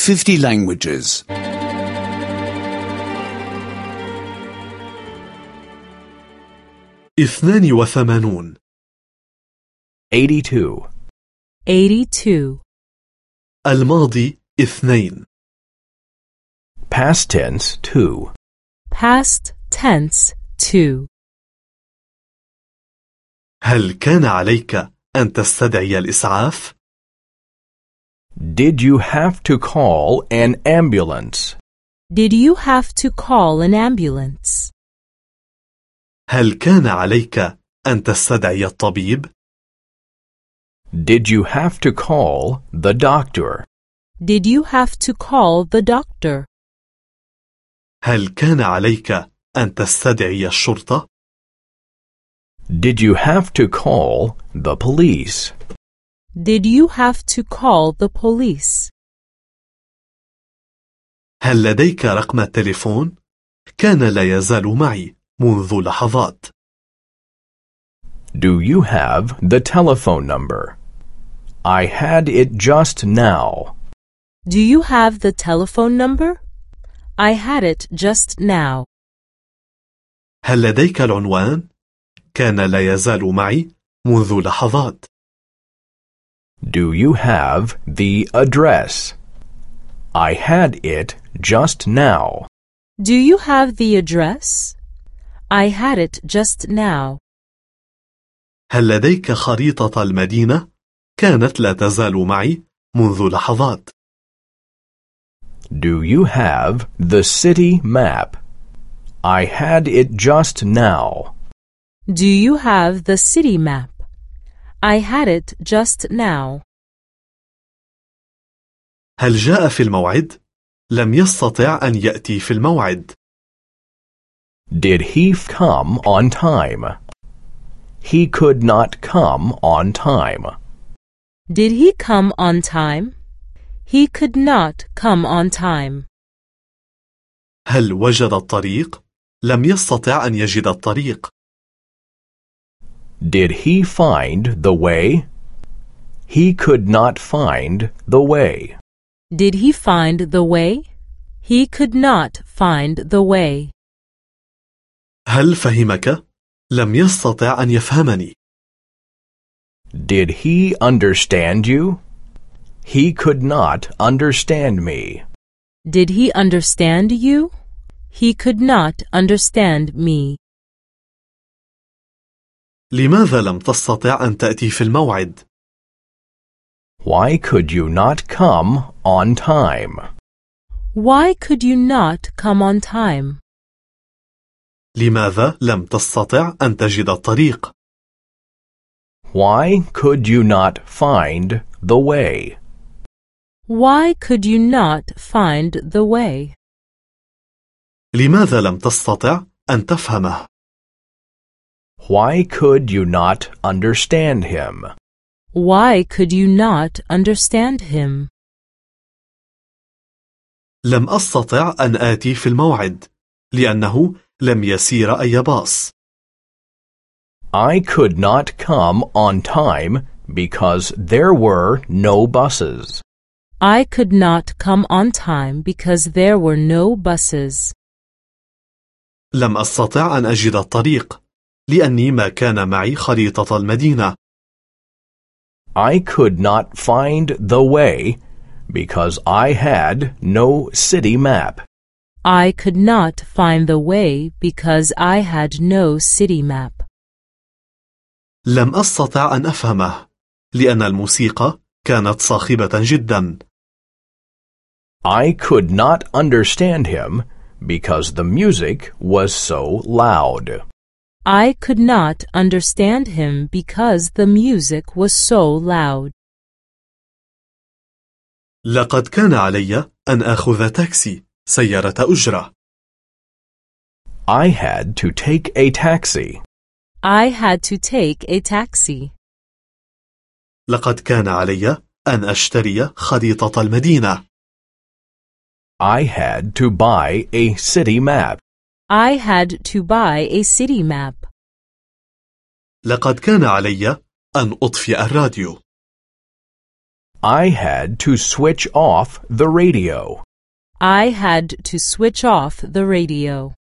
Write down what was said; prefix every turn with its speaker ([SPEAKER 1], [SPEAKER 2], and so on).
[SPEAKER 1] 50 languages.
[SPEAKER 2] 82
[SPEAKER 3] 82.
[SPEAKER 4] 82.
[SPEAKER 2] الماضي 2
[SPEAKER 3] Past tense 2.
[SPEAKER 4] Past tense 2.
[SPEAKER 2] هل كان عليك أن تستدعي الإسعاف؟
[SPEAKER 3] Did you have to call an ambulance?
[SPEAKER 4] Did you have to call an ambulance?
[SPEAKER 2] هل كان عليك أن تستدعي الطبيب؟
[SPEAKER 3] Did you have to call the doctor?
[SPEAKER 4] Did you have to call the doctor?
[SPEAKER 2] هل كان عليك أن تستدعي الشرطة؟
[SPEAKER 3] Did you have to call the police?
[SPEAKER 4] Did you have to call the police?
[SPEAKER 2] هل لديك رقم التليفون؟ كان لا يزال معي منذ لحظات.
[SPEAKER 3] Do you have the telephone number? I had it just now.
[SPEAKER 4] Do you have the telephone number? I had it just now.
[SPEAKER 2] هل لديك العنوان؟ كان لا يزال معي منذ لحظات.
[SPEAKER 3] Do you have the address? I had it just now.
[SPEAKER 4] Do you have the address? I had it just now.
[SPEAKER 2] هل لديك خريطة المدينة؟ كانت لا تزال معي منذ لحظات.
[SPEAKER 3] Do you have the city map? I had it just now.
[SPEAKER 4] Do you have the city map? I had it just now.
[SPEAKER 2] هل جاء في الموعد؟ لم يستطع أن يأتي في الموعد.
[SPEAKER 3] Did he come on time? He could not come on time.
[SPEAKER 4] Did he come on time? He could not come on time.
[SPEAKER 2] هل وجد الطريق؟ لم يستطع أن يجد الطريق.
[SPEAKER 3] Did he find the way? He could not find the way.
[SPEAKER 4] Did he find the way? He could not find the way.
[SPEAKER 2] هل فهمك؟ لم يستطع أن يفهمني.
[SPEAKER 3] Did he understand you? He could not understand me.
[SPEAKER 4] Did he understand you? He could not understand me.
[SPEAKER 2] لماذا لم تستطع أن تأتي في الموعد؟
[SPEAKER 3] Why could you not come on time?
[SPEAKER 4] Why could you not come on time?
[SPEAKER 2] لماذا لم تستطع أن تجد الطريق؟
[SPEAKER 3] Why could you not find the way?
[SPEAKER 4] Why could you not find the way?
[SPEAKER 2] لماذا لم تستطع أن تفهمه؟
[SPEAKER 3] Why could you not understand him?
[SPEAKER 4] Why could you not understand him?
[SPEAKER 2] لم أستطع أن آتي في الموعد لأنه لم يسير أي باص.
[SPEAKER 3] I could not come on time because there were no buses.
[SPEAKER 4] I could not come on time because there were no buses.
[SPEAKER 2] لم أستطع أن أجد الطريق لأني ما كان معي خريطة المدينة.
[SPEAKER 3] I could not find the way because I had no city map.
[SPEAKER 4] I could not find the way because I had no city map.
[SPEAKER 2] لم أستطع أن أفهمه لأن الموسيقى كانت صاخبة جدا.
[SPEAKER 3] I could not understand him because the music was so loud.
[SPEAKER 4] I could not understand him because the music was so loud.
[SPEAKER 2] لقد كان علي أن آخذ تاكسي سيارة أجرة.
[SPEAKER 3] I had to take a taxi.
[SPEAKER 4] I had to take a taxi.
[SPEAKER 2] لقد كان علي أن أشتري خريطة المدينة.
[SPEAKER 3] I had to buy a city map.
[SPEAKER 4] I had to buy a city map.
[SPEAKER 2] لقد كان علي أن أطفئ الراديو.
[SPEAKER 3] I had to switch off the radio.
[SPEAKER 4] I had to switch off the radio.